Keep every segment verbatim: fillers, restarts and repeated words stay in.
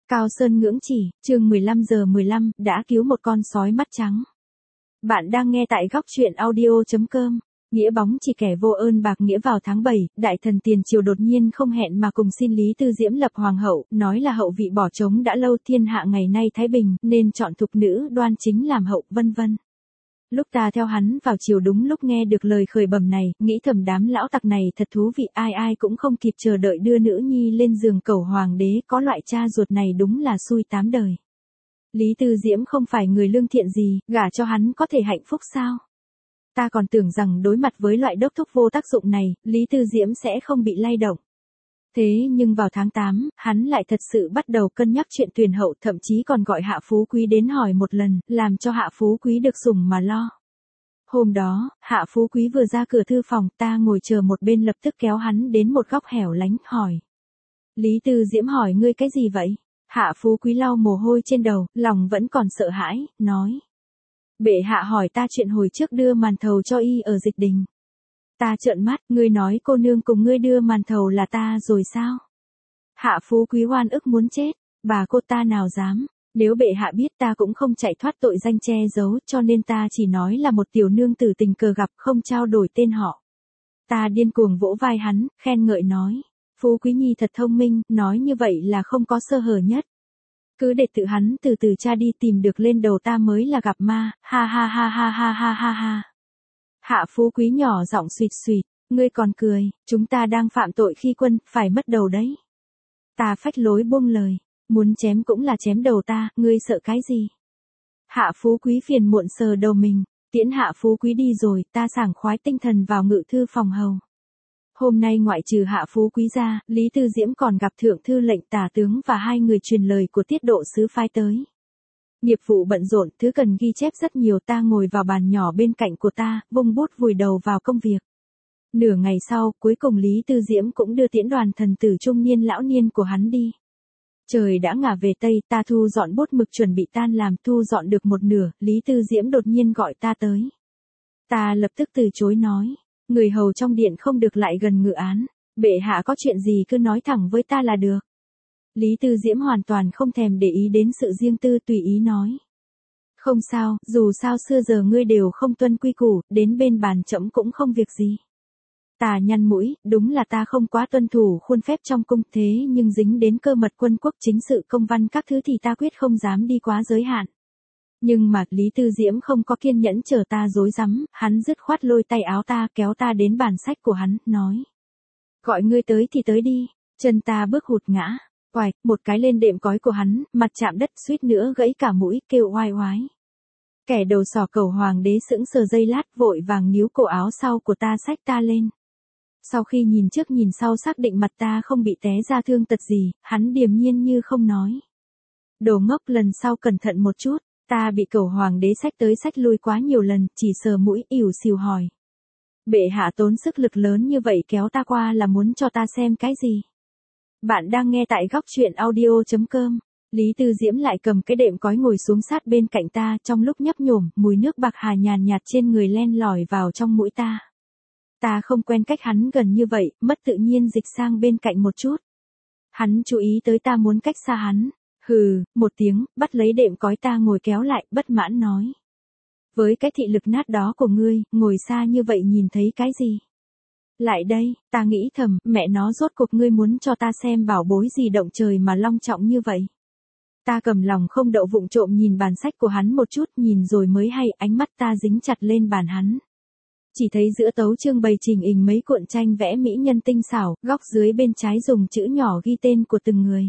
Cao Sơn ngưỡng chỉ, chương mười lăm giờ mười lăm, đã cứu một con sói mắt trắng. Bạn đang nghe tại góc truyện audio chấm com. Nghĩa bóng chỉ kẻ vô ơn bạc nghĩa vào tháng bảy, đại thần tiền triều đột nhiên không hẹn mà cùng xin Lý Tư Diễm lập hoàng hậu, nói là hậu vị bỏ trống đã lâu, thiên hạ ngày nay thái bình, nên chọn thục nữ đoan chính làm hậu, vân vân. Lúc ta theo hắn vào chiều đúng lúc nghe được lời khởi bẩm này, nghĩ thầm đám lão tặc này thật thú vị, ai ai cũng không kịp chờ đợi đưa nữ nhi lên giường cẩu hoàng đế, có loại cha ruột này đúng là xui tám đời. Lý Tư Diễm không phải người lương thiện gì, gả cho hắn có thể hạnh phúc sao? Ta còn tưởng rằng đối mặt với loại đốc thúc vô tác dụng này, Lý Tư Diễm sẽ không bị lay động. Thế nhưng vào tháng tám, hắn lại thật sự bắt đầu cân nhắc chuyện tuyển hậu, thậm chí còn gọi Hạ Phú Quý đến hỏi một lần, làm cho Hạ Phú Quý được sủng mà lo. Hôm đó, Hạ Phú Quý vừa ra cửa thư phòng, ta ngồi chờ một bên lập tức kéo hắn đến một góc hẻo lánh, hỏi. Lý Tư Diễm hỏi ngươi cái gì vậy? Hạ Phú Quý lau mồ hôi trên đầu, lòng vẫn còn sợ hãi, nói. Bệ hạ hỏi ta chuyện hồi trước đưa màn thầu cho y ở Dịch Đình. Ta trợn mắt, ngươi nói cô nương cùng ngươi đưa màn thầu là ta rồi sao? Hạ Phú Quý oan ức muốn chết, bà cô ta nào dám, nếu bệ hạ biết ta cũng không chạy thoát tội danh che giấu, cho nên ta chỉ nói là một tiểu nương tử tình cờ gặp, không trao đổi tên họ. Ta điên cuồng vỗ vai hắn, khen ngợi nói, Phú Quý nhi thật thông minh, nói như vậy là không có sơ hở nhất. Cứ để tự hắn từ từ tra đi, tìm được lên đầu ta mới là gặp ma, ha ha ha ha ha ha ha ha. Hạ Phú Quý nhỏ giọng suýt suýt, ngươi còn cười, chúng ta đang phạm tội khi quân, phải mất đầu đấy. Ta phách lối buông lời, muốn chém cũng là chém đầu ta, ngươi sợ cái gì? Hạ Phú Quý phiền muộn sờ đầu mình, tiễn Hạ Phú Quý đi rồi, ta sảng khoái tinh thần vào ngự thư phòng hầu. Hôm nay ngoại trừ Hạ Phú Quý ra, Lý Tư Diễm còn gặp thượng thư lệnh tả tướng và hai người truyền lời của tiết độ sứ phái tới. Nghiệp vụ bận rộn, thứ cần ghi chép rất nhiều, ta ngồi vào bàn nhỏ bên cạnh của ta, vung bút vùi đầu vào công việc. Nửa ngày sau, cuối cùng Lý Tư Diễm cũng đưa tiễn đoàn thần tử trung niên lão niên của hắn đi. Trời đã ngả về Tây, ta thu dọn bút mực chuẩn bị tan làm, thu dọn được một nửa, Lý Tư Diễm đột nhiên gọi ta tới. Ta lập tức từ chối nói, người hầu trong điện không được lại gần ngự án, bệ hạ có chuyện gì cứ nói thẳng với ta là được. Lý Tư Diễm hoàn toàn không thèm để ý đến sự riêng tư, tùy ý nói. Không sao, dù sao xưa giờ ngươi đều không tuân quy củ, đến bên bàn trẫm cũng không việc gì. Ta nhăn mũi, đúng là ta không quá tuân thủ khuôn phép trong cung, thế nhưng dính đến cơ mật quân quốc, chính sự công văn các thứ thì ta quyết không dám đi quá giới hạn. Nhưng mà Lý Tư Diễm không có kiên nhẫn chờ ta rối rắm, hắn dứt khoát lôi tay áo ta, kéo ta đến bàn sách của hắn, nói. Gọi ngươi tới thì tới đi, chân ta bước hụt ngã. Oài, một cái lên đệm cói của hắn, mặt chạm đất, suýt nữa gãy cả mũi, kêu oai oái. Kẻ đầu sỏ cẩu hoàng đế sững sờ giây lát, vội vàng níu cổ áo sau của ta xách ta lên. Sau khi nhìn trước nhìn sau xác định mặt ta không bị té ra thương tật gì, hắn điềm nhiên như không nói. Đồ ngốc, lần sau cẩn thận một chút, ta bị cẩu hoàng đế xách tới xách lui quá nhiều lần, chỉ sờ mũi ỉu xìu hỏi. Bệ hạ tốn sức lực lớn như vậy kéo ta qua là muốn cho ta xem cái gì? Bạn đang nghe tại góc truyện audio chấm com. Lý Tư Diễm lại cầm cái đệm cói ngồi xuống sát bên cạnh ta, trong lúc nhấp nhổm, mùi nước bạc hà nhàn nhạt trên người len lỏi vào trong mũi ta. Ta không quen cách hắn gần như vậy, mất tự nhiên dịch sang bên cạnh một chút. Hắn chú ý tới ta muốn cách xa hắn. Hừ, một tiếng, bắt lấy đệm cói ta ngồi kéo lại, bất mãn nói. Với cái thị lực nát đó của ngươi, ngồi xa như vậy nhìn thấy cái gì? Lại đây, ta nghĩ thầm, mẹ nó rốt cuộc ngươi muốn cho ta xem bảo bối gì động trời mà long trọng như vậy. Ta cầm lòng không đậu vụng trộm nhìn bàn sách của hắn một chút, nhìn rồi mới hay, ánh mắt ta dính chặt lên bàn hắn. Chỉ thấy giữa tấu chương bày trình hình mấy cuộn tranh vẽ mỹ nhân tinh xảo, góc dưới bên trái dùng chữ nhỏ ghi tên của từng người.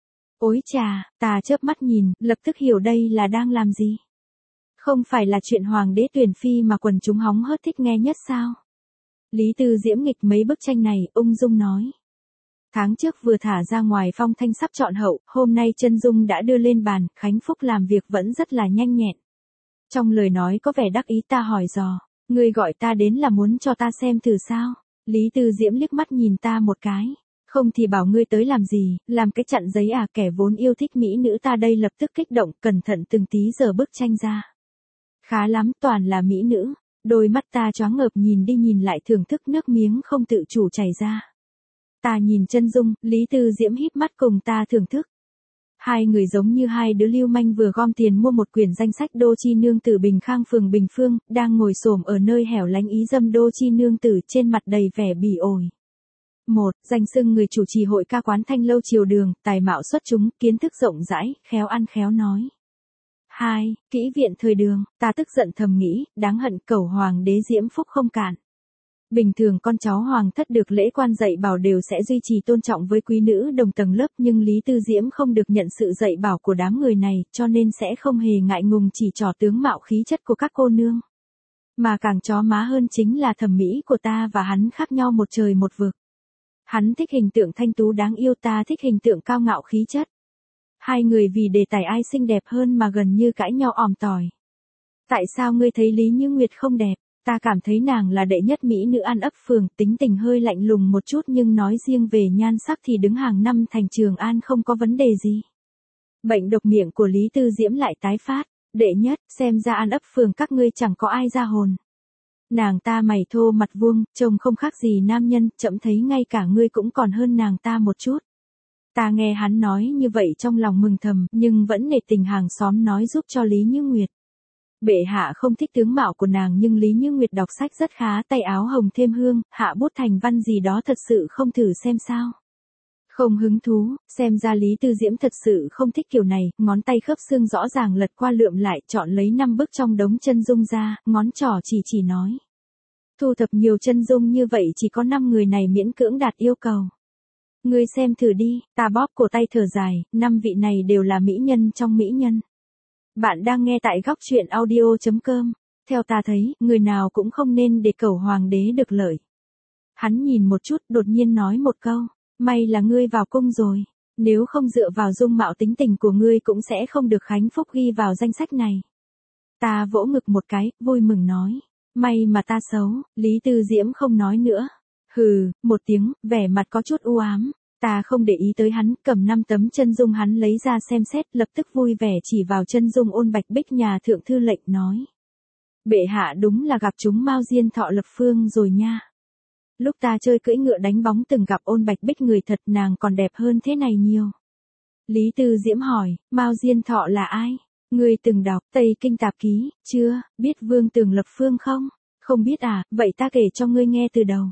Ôi chà, ta chớp mắt nhìn, lập tức hiểu đây là đang làm gì. Không phải là chuyện hoàng đế tuyển phi mà quần chúng hóng hớt thích nghe nhất sao? Lý Tư Diễm nghịch mấy bức tranh này, ung dung nói. Tháng trước vừa thả ra ngoài phong thanh sắp chọn hậu, hôm nay chân dung đã đưa lên bàn, Khánh Phúc làm việc vẫn rất là nhanh nhẹn. Trong lời nói có vẻ đắc ý, ta hỏi dò, ngươi gọi ta đến là muốn cho ta xem thử sao? Lý Tư Diễm liếc mắt nhìn ta một cái. Không thì bảo ngươi tới làm gì, làm cái chặn giấy à, kẻ vốn yêu thích mỹ nữ ta đây lập tức kích động, cẩn thận từng tí giờ bức tranh ra. Khá lắm, toàn là mỹ nữ. Đôi mắt ta choáng ngợp nhìn đi nhìn lại, thưởng thức, nước miếng không tự chủ chảy ra. Ta nhìn chân dung, Lý Tư Diễm híp mắt cùng ta thưởng thức. Hai người giống như hai đứa lưu manh vừa gom tiền mua một quyển danh sách Đô Chi Nương Tử Bình Khang phường Bình Phương, đang ngồi xổm ở nơi hẻo lánh ý dâm Đô Chi Nương Tử trên mặt đầy vẻ bỉ ổi. Một, danh xưng người chủ trì hội ca quán Thanh Lâu Triều Đường, tài mạo xuất chúng, kiến thức rộng rãi, khéo ăn khéo nói. Hai, kỹ viện thời đường, ta tức giận thầm nghĩ, đáng hận cẩu hoàng đế diễm phúc không cạn. Bình thường con cháu hoàng thất được lễ quan dạy bảo đều sẽ duy trì tôn trọng với quý nữ đồng tầng lớp, nhưng Lý Tư Diễm không được nhận sự dạy bảo của đám người này, cho nên sẽ không hề ngại ngùng chỉ trỏ tướng mạo khí chất của các cô nương. Mà càng chó má hơn chính là thẩm mỹ của ta và hắn khác nhau một trời một vực. Hắn thích hình tượng thanh tú đáng yêu, ta thích hình tượng cao ngạo khí chất. Hai người vì đề tài ai xinh đẹp hơn mà gần như cãi nhau òm tỏi. Tại sao ngươi thấy Lý Như Nguyệt không đẹp? Ta cảm thấy nàng là đệ nhất mỹ nữ An Ấp phường, tính tình hơi lạnh lùng một chút nhưng nói riêng về nhan sắc thì đứng hàng năm thành Trường An không có vấn đề gì. Bệnh độc miệng của Lý Tư Diễm lại tái phát. Đệ nhất, xem ra An Ấp phường các ngươi chẳng có ai ra hồn. Nàng ta mày thô mặt vuông, trông không khác gì nam nhân, chậm thấy ngay cả ngươi cũng còn hơn nàng ta một chút. Ta nghe hắn nói như vậy trong lòng mừng thầm, nhưng vẫn nể tình hàng xóm nói giúp cho Lý Như Nguyệt. Bệ hạ không thích tướng mạo của nàng nhưng Lý Như Nguyệt đọc sách rất khá, tay áo hồng thêm hương, hạ bút thành văn gì đó thật sự không thử xem sao. Không hứng thú, xem ra Lý Tư Diễm thật sự không thích kiểu này, ngón tay khớp xương rõ ràng lật qua lượm lại, chọn lấy năm bức trong đống chân dung ra, ngón trỏ chỉ chỉ nói. Thu thập nhiều chân dung như vậy chỉ có năm người này miễn cưỡng đạt yêu cầu. Ngươi xem thử đi, ta bóp cổ tay thở dài, năm vị này đều là mỹ nhân trong mỹ nhân. Bạn đang nghe tại góc truyện audio chấm com. Theo ta thấy, người nào cũng không nên để cẩu hoàng đế được lợi. Hắn nhìn một chút, đột nhiên nói một câu, may là ngươi vào cung rồi, nếu không dựa vào dung mạo tính tình của ngươi cũng sẽ không được Khánh Phúc ghi vào danh sách này. Ta vỗ ngực một cái, vui mừng nói, may mà ta xấu. Lý Tư Diễm không nói nữa. Hừ, một tiếng, vẻ mặt có chút u ám. Ta không để ý tới hắn, cầm năm tấm chân dung hắn lấy ra xem xét, lập tức vui vẻ chỉ vào chân dung Ôn Bạch Bích nhà thượng thư lệnh nói. Bệ hạ đúng là gặp chúng Mao Diên Thọ lập phương rồi nha. Lúc ta chơi cưỡi ngựa đánh bóng từng gặp Ôn Bạch Bích người thật, nàng còn đẹp hơn thế này nhiều. Lý Tư Diễm hỏi, Mao Diên Thọ là ai? Ngươi từng đọc Tây Kinh Tạp Ký, chưa, biết Vương Tường lập phương không? Không biết à, vậy ta kể cho ngươi nghe từ đầu.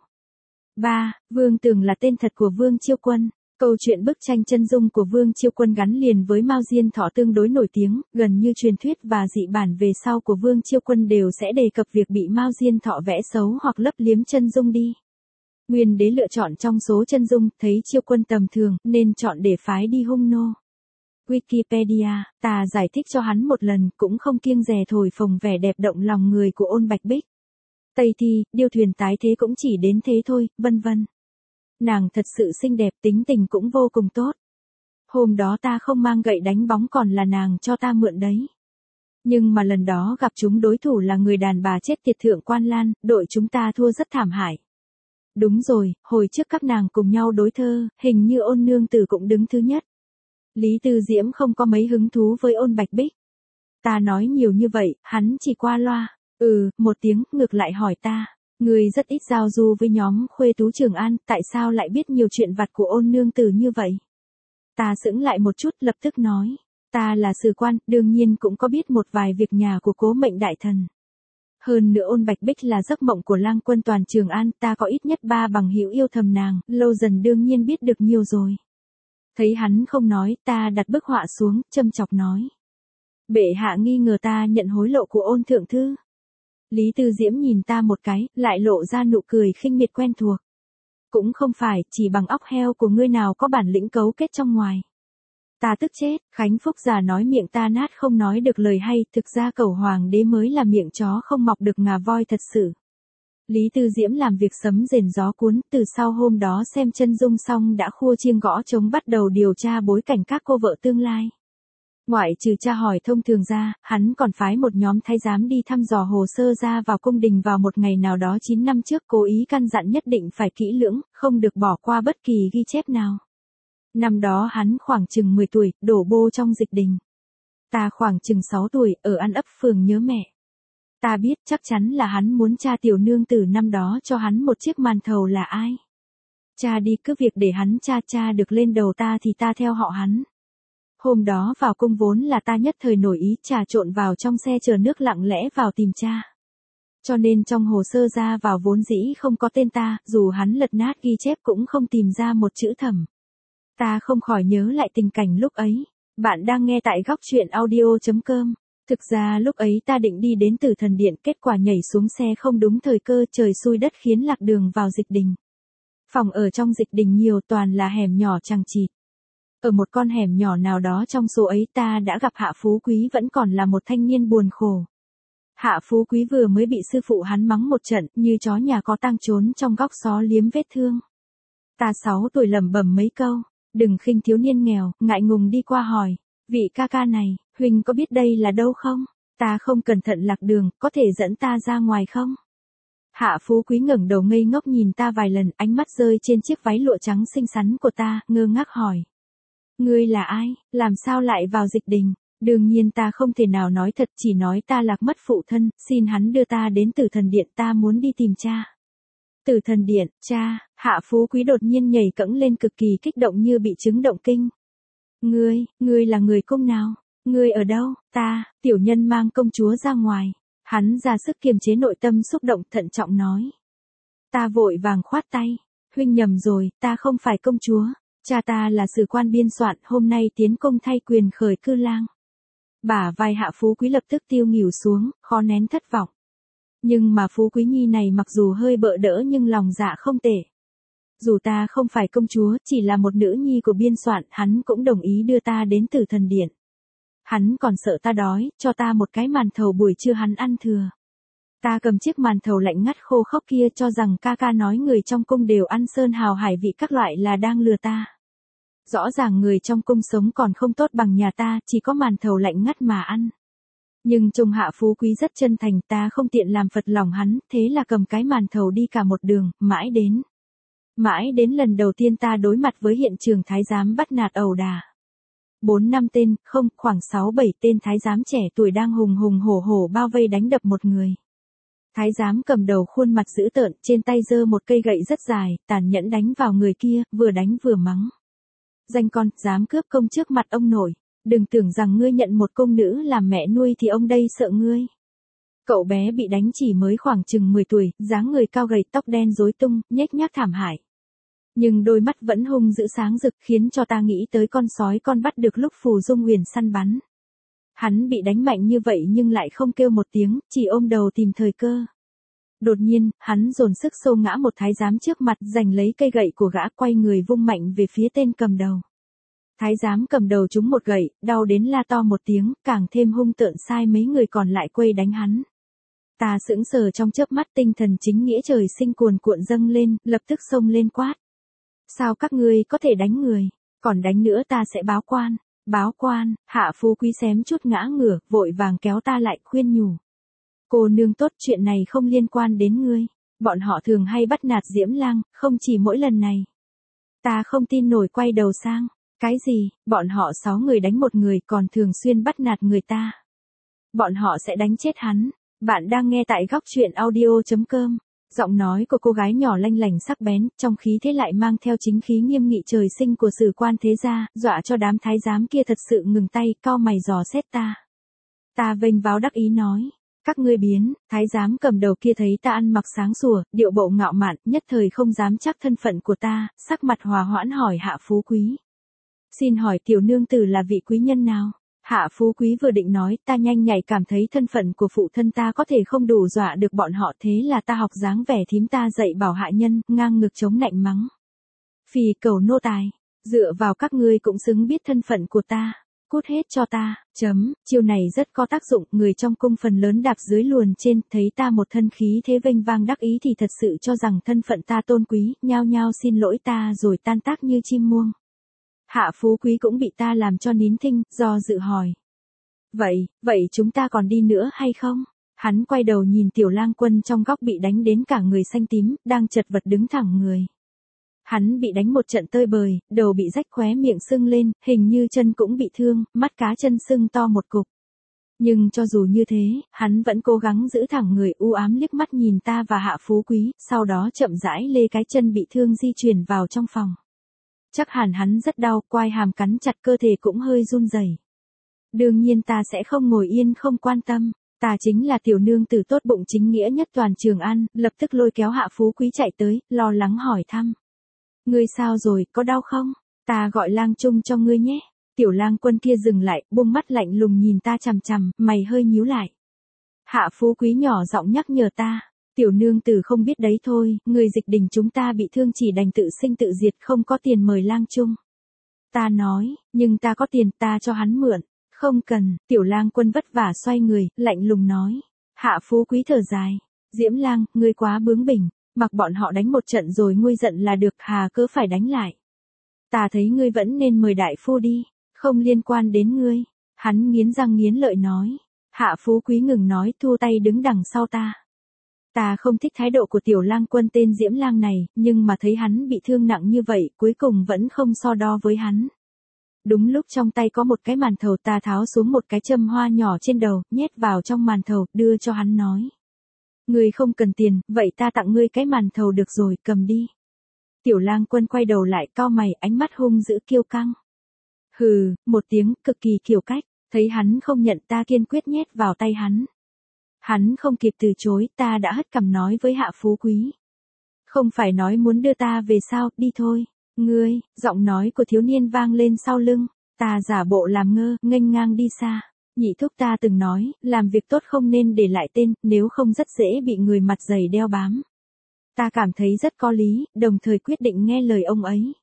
ba. Vương Tường là tên thật của Vương Chiêu Quân. Câu chuyện bức tranh chân dung của Vương Chiêu Quân gắn liền với Mao Diên Thọ tương đối nổi tiếng, gần như truyền thuyết và dị bản về sau của Vương Chiêu Quân đều sẽ đề cập việc bị Mao Diên Thọ vẽ xấu hoặc lấp liếm chân dung đi. Nguyên đế lựa chọn trong số chân dung, thấy Chiêu Quân tầm thường, nên chọn để phái đi hung nô. Wikipedia, ta giải thích cho hắn một lần, cũng không kiêng dè thổi phồng vẻ đẹp động lòng người của Ôn Bạch Bích. Tây thi, điêu thuyền tái thế cũng chỉ đến thế thôi, vân vân. Nàng thật sự xinh đẹp, tính tình cũng vô cùng tốt. Hôm đó ta không mang gậy đánh bóng còn là nàng cho ta mượn đấy. Nhưng mà lần đó gặp chúng đối thủ là người đàn bà chết tiệt Thượng Quan Lan, đội chúng ta thua rất thảm hại. Đúng rồi, hồi trước các nàng cùng nhau đối thơ, hình như Ôn nương tử cũng đứng thứ nhất. Lý Tư Diễm không có mấy hứng thú với Ôn Bạch Bích. Ta nói nhiều như vậy, hắn chỉ qua loa. Ừ, một tiếng, ngược lại hỏi ta. Người rất ít giao du với nhóm khuê tú Trường An, tại sao lại biết nhiều chuyện vặt của Ôn nương tử như vậy? Ta sững lại một chút, lập tức nói. Ta là sử quan, đương nhiên cũng có biết một vài việc nhà của cố mệnh đại thần. Hơn nữa Ôn Bạch Bích là giấc mộng của lang quân toàn Trường An, ta có ít nhất ba bằng hữu yêu thầm nàng, lâu dần đương nhiên biết được nhiều rồi. Thấy hắn không nói, ta đặt bức họa xuống, châm chọc nói. Bệ hạ nghi ngờ ta nhận hối lộ của Ôn thượng thư. Lý Tư Diễm nhìn ta một cái, lại lộ ra nụ cười khinh miệt quen thuộc. Cũng không phải, chỉ bằng óc heo của ngươi nào có bản lĩnh cấu kết trong ngoài. Ta tức chết, Khánh Phúc già nói miệng ta nát không nói được lời hay, thực ra cẩu hoàng đế mới là miệng chó không mọc được ngà voi thật sự. Lý Tư Diễm làm việc sấm rền gió cuốn, từ sau hôm đó xem chân dung xong đã khua chiêng gõ trống bắt đầu điều tra bối cảnh các cô vợ tương lai. Ngoại trừ tra hỏi thông thường ra, hắn còn phái một nhóm thái giám đi thăm dò hồ sơ ra vào cung đình vào một ngày nào đó chín năm trước, cố ý căn dặn nhất định phải kỹ lưỡng, không được bỏ qua bất kỳ ghi chép nào. Năm đó hắn khoảng chừng mười tuổi, đổ bô trong dịch đình. Ta khoảng chừng sáu tuổi, ở An Ấp phường nhớ mẹ. Ta biết chắc chắn là hắn muốn tra tiểu nương tử năm đó cho hắn một chiếc màn thầu là ai. Cha đi, cứ việc để hắn cha cha được lên đầu ta thì ta theo họ hắn. Hôm đó vào cung vốn là ta nhất thời nổi ý trà trộn vào trong xe chờ nước lặng lẽ vào tìm cha. Cho nên trong hồ sơ ra vào vốn dĩ không có tên ta, dù hắn lật nát ghi chép cũng không tìm ra một chữ Thẩm. Ta không khỏi nhớ lại tình cảnh lúc ấy. Bạn đang nghe tại góc truyện audio chấm com. Thực ra lúc ấy ta định đi đến Tử Thần Điện, kết quả nhảy xuống xe không đúng thời cơ, trời xui đất khiến lạc đường vào Dịch Đình. Phòng ở trong Dịch Đình nhiều toàn là hẻm nhỏ chằng chịt. Ở một con hẻm nhỏ nào đó trong số ấy ta đã gặp Hạ Phú Quý, vẫn còn là một thanh niên buồn khổ. Hạ Phú Quý vừa mới bị sư phụ hắn mắng một trận, như chó nhà có tang trốn trong góc xó liếm vết thương. Ta sáu tuổi lẩm bẩm mấy câu, đừng khinh thiếu niên nghèo, ngại ngùng đi qua hỏi, vị ca ca này, huynh có biết đây là đâu không? Ta không cẩn thận lạc đường, có thể dẫn ta ra ngoài không? Hạ Phú Quý ngẩng đầu ngây ngốc nhìn ta vài lần, ánh mắt rơi trên chiếc váy lụa trắng xinh xắn của ta, ngơ ngác hỏi. Ngươi là ai, làm sao lại vào Dịch Đình? Đương nhiên ta không thể nào nói thật, chỉ nói ta lạc mất phụ thân, xin hắn đưa ta đến Tử Thần Điện, ta muốn đi tìm cha. Tử Thần Điện, cha, Hạ Phú Quý đột nhiên nhảy cẫng lên cực kỳ kích động như bị chứng động kinh. Ngươi, ngươi là người cung nào? Ngươi ở đâu? Ta, tiểu nhân mang công chúa ra ngoài. Hắn ra sức kiềm chế nội tâm xúc động, thận trọng nói. Ta vội vàng khoát tay. Huynh nhầm rồi, ta không phải công chúa. Cha ta là sử quan biên soạn, hôm nay tiến công thay quyền khởi cư lang. Bả vai Hạ Phú Quý lập tức tiêu nghỉu xuống, khó nén thất vọng. Nhưng mà Phú Quý Nhi này mặc dù hơi bợ đỡ nhưng lòng dạ không tệ. Dù ta không phải công chúa, chỉ là một nữ nhi của biên soạn, hắn cũng đồng ý đưa ta đến Tử Thần Điện. Hắn còn sợ ta đói, cho ta một cái màn thầu buổi trưa hắn ăn thừa. Ta cầm chiếc màn thầu lạnh ngắt khô khốc kia cho rằng ca ca nói người trong cung đều ăn sơn hào hải vị các loại là đang lừa ta. Rõ ràng người trong cung sống còn không tốt bằng nhà ta, chỉ có màn thầu lạnh ngắt mà ăn. Nhưng trông Hạ Phú Quý rất chân thành, ta không tiện làm phật lòng hắn, thế là cầm cái màn thầu đi cả một đường, mãi đến. Mãi đến lần đầu tiên ta đối mặt với hiện trường thái giám bắt nạt ẩu đả. Bốn năm tên, không, khoảng sáu bảy tên thái giám trẻ tuổi đang hùng hùng hổ hổ bao vây đánh đập một người. Thái giám cầm đầu khuôn mặt dữ tợn, trên tay giơ một cây gậy rất dài, tàn nhẫn đánh vào người kia, vừa đánh vừa mắng. Danh con, dám cướp công trước mặt ông nội, đừng tưởng rằng ngươi nhận một công nữ làm mẹ nuôi thì ông đây sợ ngươi. Cậu bé bị đánh chỉ mới khoảng chừng mười tuổi, dáng người cao gầy, tóc đen rối tung, nhếch nhác thảm hại. Nhưng đôi mắt vẫn hung dữ sáng rực khiến cho ta nghĩ tới con sói con bắt được lúc Phù Dung Huyền săn bắn. Hắn bị đánh mạnh như vậy nhưng lại không kêu một tiếng, chỉ ôm đầu tìm thời cơ. Đột nhiên, hắn dồn sức xô ngã một thái giám trước mặt, giành lấy cây gậy của gã, quay người vung mạnh về phía tên cầm đầu. Thái giám cầm đầu trúng một gậy, đau đến la to một tiếng, càng thêm hung tợn sai mấy người còn lại quây đánh hắn. Ta sững sờ trong chớp mắt, tinh thần chính nghĩa trời sinh cuồn cuộn dâng lên, lập tức xông lên quát. Sao các ngươi có thể đánh người, còn đánh nữa ta sẽ báo quan. Báo quan, Hạ Phú Quý xém chút ngã ngửa, vội vàng kéo ta lại khuyên nhủ. Cô nương tốt, chuyện này không liên quan đến ngươi. Bọn họ thường hay bắt nạt Diễm Lang, không chỉ mỗi lần này. Ta không tin nổi, quay đầu sang. Cái gì, bọn họ sáu người đánh một người còn thường xuyên bắt nạt người ta. Bọn họ sẽ đánh chết hắn. Bạn đang nghe tại góc truyện audio chấm com. Giọng nói của cô gái nhỏ lanh lảnh sắc bén, trong khí thế lại mang theo chính khí nghiêm nghị trời sinh của sử quan thế gia, dọa cho đám thái giám kia thật sự ngừng tay, cau mày dò xét ta. Ta vênh váo đắc ý nói, các ngươi biến. Thái giám cầm đầu kia thấy ta ăn mặc sáng sủa, điệu bộ ngạo mạn, nhất thời không dám chắc thân phận của ta, sắc mặt hòa hoãn hỏi Hạ Phú Quý. Xin hỏi tiểu nương tử là vị quý nhân nào? Hạ Phú Quý vừa định nói, ta nhanh nhạy cảm thấy thân phận của phụ thân ta có thể không đủ dọa được bọn họ, thế là ta học dáng vẻ thím ta dạy bảo hạ nhân, ngang ngực chống nạnh mắng. Phì cầu nô tài, dựa vào các ngươi cũng xứng biết thân phận của ta, cút hết cho ta, chấm, chiêu này rất có tác dụng, người trong cung phần lớn đạp dưới luồn trên, thấy ta một thân khí thế vênh vang đắc ý thì thật sự cho rằng thân phận ta tôn quý, nhao nhao xin lỗi ta rồi tan tác như chim muông. Hạ Phú Quý cũng bị ta làm cho nín thinh, do dự hỏi. Vậy, vậy chúng ta còn đi nữa hay không? Hắn quay đầu nhìn Tiểu Lang Quân trong góc bị đánh đến cả người xanh tím, đang chật vật đứng thẳng người. Hắn bị đánh một trận tơi bời, đầu bị rách, khóe miệng sưng lên, hình như chân cũng bị thương, mắt cá chân sưng to một cục. Nhưng cho dù như thế, hắn vẫn cố gắng giữ thẳng người, u ám liếc mắt nhìn ta và Hạ Phú Quý, sau đó chậm rãi lê cái chân bị thương di chuyển vào trong phòng. Chắc hẳn hắn rất đau, quai hàm cắn chặt cơ thể cũng hơi run rẩy. Đương nhiên ta sẽ không ngồi yên không quan tâm. Ta chính là tiểu nương tử tốt bụng chính nghĩa nhất toàn Trường An, lập tức lôi kéo Hạ Phú Quý chạy tới, lo lắng hỏi thăm. Ngươi sao rồi, có đau không? Ta gọi Lang Trung cho ngươi nhé. Tiểu Lang Quân kia dừng lại, buông mắt lạnh lùng nhìn ta chằm chằm, mày hơi nhíu lại. Hạ Phú Quý nhỏ giọng nhắc nhở ta. Tiểu nương tử không biết đấy thôi, người dịch đình chúng ta bị thương chỉ đành tự sinh tự diệt, không có tiền mời Lang Trung. Ta nói, nhưng ta có tiền, ta cho hắn mượn. Không cần, Tiểu Lang Quân vất vả xoay người, lạnh lùng nói. Hạ Phú Quý thở dài. Diễm Lang, ngươi quá bướng bỉnh, mặc bọn họ đánh một trận rồi nguôi giận là được, hà cớ phải đánh lại. Ta thấy ngươi vẫn nên mời đại phu đi, không liên quan đến ngươi. Hắn nghiến răng nghiến lợi nói. Hạ Phú Quý ngừng nói, thu tay đứng đằng sau ta. Ta không thích thái độ của Tiểu Lang Quân tên Diễm Lang này, nhưng mà thấy hắn bị thương nặng như vậy, cuối cùng vẫn không so đo với hắn. Đúng lúc trong tay có một cái màn thầu, ta tháo xuống một cái châm hoa nhỏ trên đầu, nhét vào trong màn thầu, đưa cho hắn nói. Ngươi không cần tiền, vậy ta tặng ngươi cái màn thầu được rồi, cầm đi. Tiểu Lang Quân quay đầu lại, cau mày, ánh mắt hung dữ kiêu căng. Hừ, một tiếng, cực kỳ kiêu cách, thấy hắn không nhận, ta kiên quyết nhét vào tay hắn. Hắn không kịp từ chối, ta đã hất cằm nói với Hạ Phú Quý. Không phải nói muốn đưa ta về sao, đi thôi. Ngươi, giọng nói của thiếu niên vang lên sau lưng, ta giả bộ làm ngơ, nghênh ngang đi xa. Nhị thúc ta từng nói, làm việc tốt không nên để lại tên, nếu không rất dễ bị người mặt dày đeo bám. Ta cảm thấy rất có lý, đồng thời quyết định nghe lời ông ấy.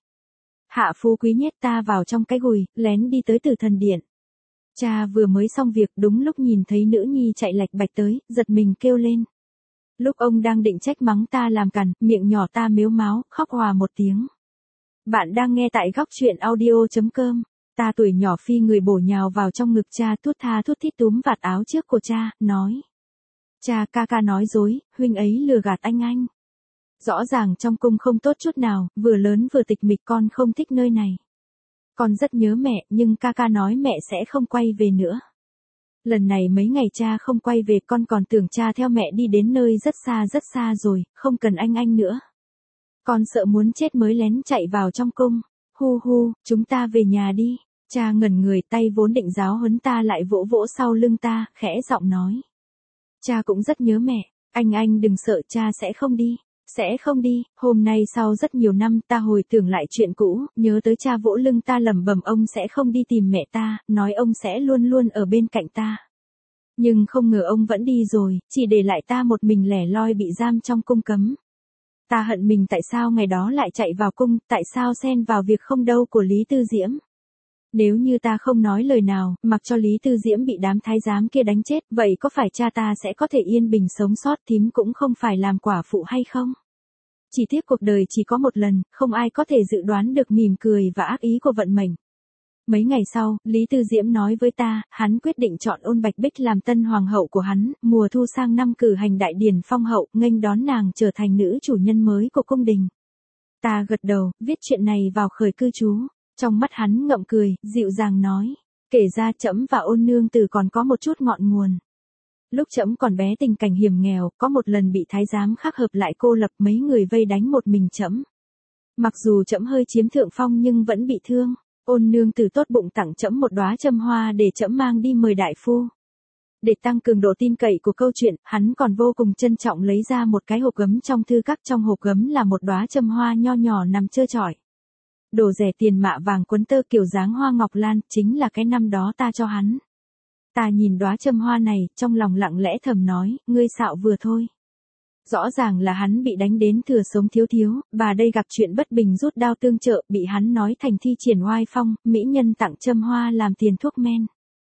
Hạ Phú Quý nhét ta vào trong cái gùi, lén đi tới Tử Thần Điện. Cha vừa mới xong việc, đúng lúc nhìn thấy nữ nhi chạy lạch bạch tới, giật mình kêu lên. Lúc ông đang định trách mắng ta làm cằn, miệng nhỏ ta mếu máo, khóc hòa một tiếng. Bạn đang nghe tại góc truyện audio chấm com. Ta tuổi nhỏ phi người bổ nhào vào trong ngực cha, thút tha thút thít túm vạt áo trước của cha, nói. Cha, ca ca nói dối, huynh ấy lừa gạt anh anh. Rõ ràng trong cung không tốt chút nào, vừa lớn vừa tịch mịch, con không thích nơi này. Con rất nhớ mẹ, nhưng ca ca nói mẹ sẽ không quay về nữa. Lần này mấy ngày cha không quay về, con còn tưởng cha theo mẹ đi đến nơi rất xa rất xa rồi, không cần anh anh nữa. Con sợ muốn chết mới lén chạy vào trong cung. Hu hu, chúng ta về nhà đi. Cha ngẩn người, tay vốn định giáo huấn ta lại vỗ vỗ sau lưng ta, khẽ giọng nói. Cha cũng rất nhớ mẹ, anh anh đừng sợ, cha sẽ không đi. Sẽ không đi. Hôm nay sau rất nhiều năm ta hồi tưởng lại chuyện cũ, nhớ tới cha vỗ lưng ta lẩm bẩm ông sẽ không đi tìm mẹ ta, nói ông sẽ luôn luôn ở bên cạnh ta. Nhưng không ngờ ông vẫn đi rồi, chỉ để lại ta một mình lẻ loi bị giam trong cung cấm. Ta hận mình tại sao ngày đó lại chạy vào cung, tại sao xen vào việc không đâu của Lý Tư Diễm. Nếu như ta không nói lời nào, mặc cho Lý Tư Diễm bị đám thái giám kia đánh chết, vậy có phải cha ta sẽ có thể yên bình sống sót, thím cũng không phải làm quả phụ hay không? Chỉ tiếc cuộc đời chỉ có một lần, không ai có thể dự đoán được mỉm cười và ác ý của vận mệnh. Mấy ngày sau, Lý Tư Diễm nói với ta, hắn quyết định chọn Ôn Bạch Bích làm tân hoàng hậu của hắn, mùa thu sang năm cử hành đại điển phong hậu, nghênh đón nàng trở thành nữ chủ nhân mới của cung đình. Ta gật đầu, viết chuyện này vào khởi cư chú. Trong mắt hắn ngậm cười, dịu dàng nói, kể ra trẫm và Ôn nương tử còn có một chút ngọn nguồn. Lúc trẫm còn bé tình cảnh hiểm nghèo, có một lần bị thái giám khác hợp lại cô lập, mấy người vây đánh một mình trẫm. Mặc dù trẫm hơi chiếm thượng phong nhưng vẫn bị thương. Ôn nương tử tốt bụng tặng trẫm một đóa châm hoa để trẫm mang đi mời đại phu. Để tăng cường độ tin cậy của câu chuyện, hắn còn vô cùng trân trọng lấy ra một cái hộp gấm trong thư các, trong hộp gấm là một đóa châm hoa nho nhỏ nằm trơ trọi. Đồ rẻ tiền mạ vàng quấn tơ kiểu dáng hoa ngọc lan, chính là cái năm đó ta cho hắn. Ta nhìn đóa châm hoa này, trong lòng lặng lẽ thầm nói, ngươi xạo vừa thôi. Rõ ràng là hắn bị đánh đến thừa sống thiếu thiếu, bà đây gặp chuyện bất bình rút đao tương trợ, bị hắn nói thành thi triển oai phong, mỹ nhân tặng châm hoa làm tiền thuốc men.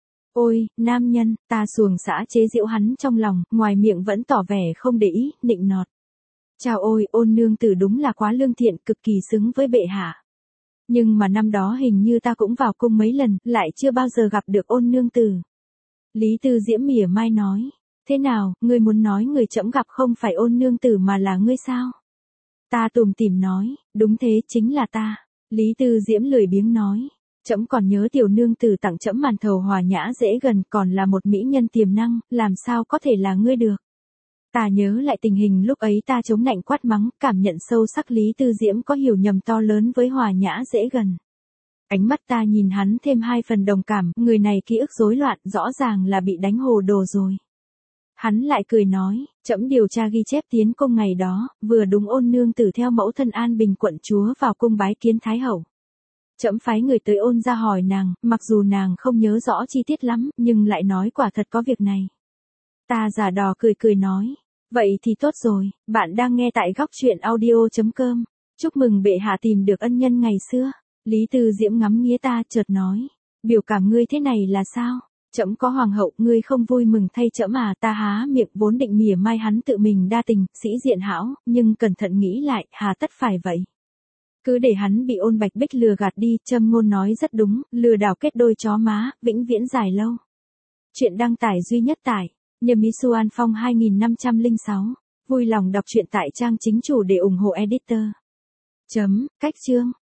Ôi, nam nhân, ta xuồng xã chế giễu hắn trong lòng, ngoài miệng vẫn tỏ vẻ không để ý, nịnh nọt. Chào ôi, Ôn nương tử đúng là quá lương thiện, cực kỳ xứng với bệ hạ. Nhưng mà năm đó hình như ta cũng vào cung mấy lần, lại chưa bao giờ gặp được Ôn nương tử. Lý Tư Diễm mỉa mai nói. Thế nào, ngươi muốn nói người trẫm gặp không phải Ôn nương tử mà là ngươi sao? Ta tủm tỉm nói, đúng thế, chính là ta. Lý Tư Diễm lười biếng nói, trẫm còn nhớ tiểu nương tử tặng trẫm màn thầu hòa nhã dễ gần, còn là một mỹ nhân tiềm năng, làm sao có thể là ngươi được? Ta nhớ lại tình hình lúc ấy ta chống nạnh quát mắng, cảm nhận sâu sắc Lý Tư Diễm có hiểu nhầm to lớn với Hòa Nhã dễ gần. Ánh mắt ta nhìn hắn thêm hai phần đồng cảm, người này ký ức rối loạn, rõ ràng là bị đánh hồ đồ rồi. Hắn lại cười nói, trẫm điều tra ghi chép tiến cung ngày đó, vừa đúng Ôn nương tử theo mẫu thân An Bình quận chúa vào cung bái kiến Thái hậu. Trẫm phái người tới Ôn ra hỏi nàng, mặc dù nàng không nhớ rõ chi tiết lắm, nhưng lại nói quả thật có việc này. Ta giả đò cười cười nói, vậy thì tốt rồi, bạn đang nghe tại góc truyện audio chấm com. Chúc mừng bệ hạ tìm được ân nhân ngày xưa. Lý Tư Diễm ngắm nghía ta chợt nói, biểu cảm ngươi thế này là sao? Trẫm có hoàng hậu, ngươi không vui mừng thay trẫm à? Ta há miệng vốn định mỉa mai hắn tự mình đa tình, sĩ diện hão, nhưng cẩn thận nghĩ lại, hà tất phải vậy. Cứ để hắn bị Ôn Bạch Bích lừa gạt đi, châm ngôn nói rất đúng, lừa đảo kết đôi chó má, vĩnh viễn dài lâu. Chuyện đăng tải duy nhất tại Nhâm Ý Xuân Phong hai nghìn năm trăm lẻ sáu. Vui lòng đọc truyện tại trang chính chủ để ủng hộ editor. Chấm, cách chương.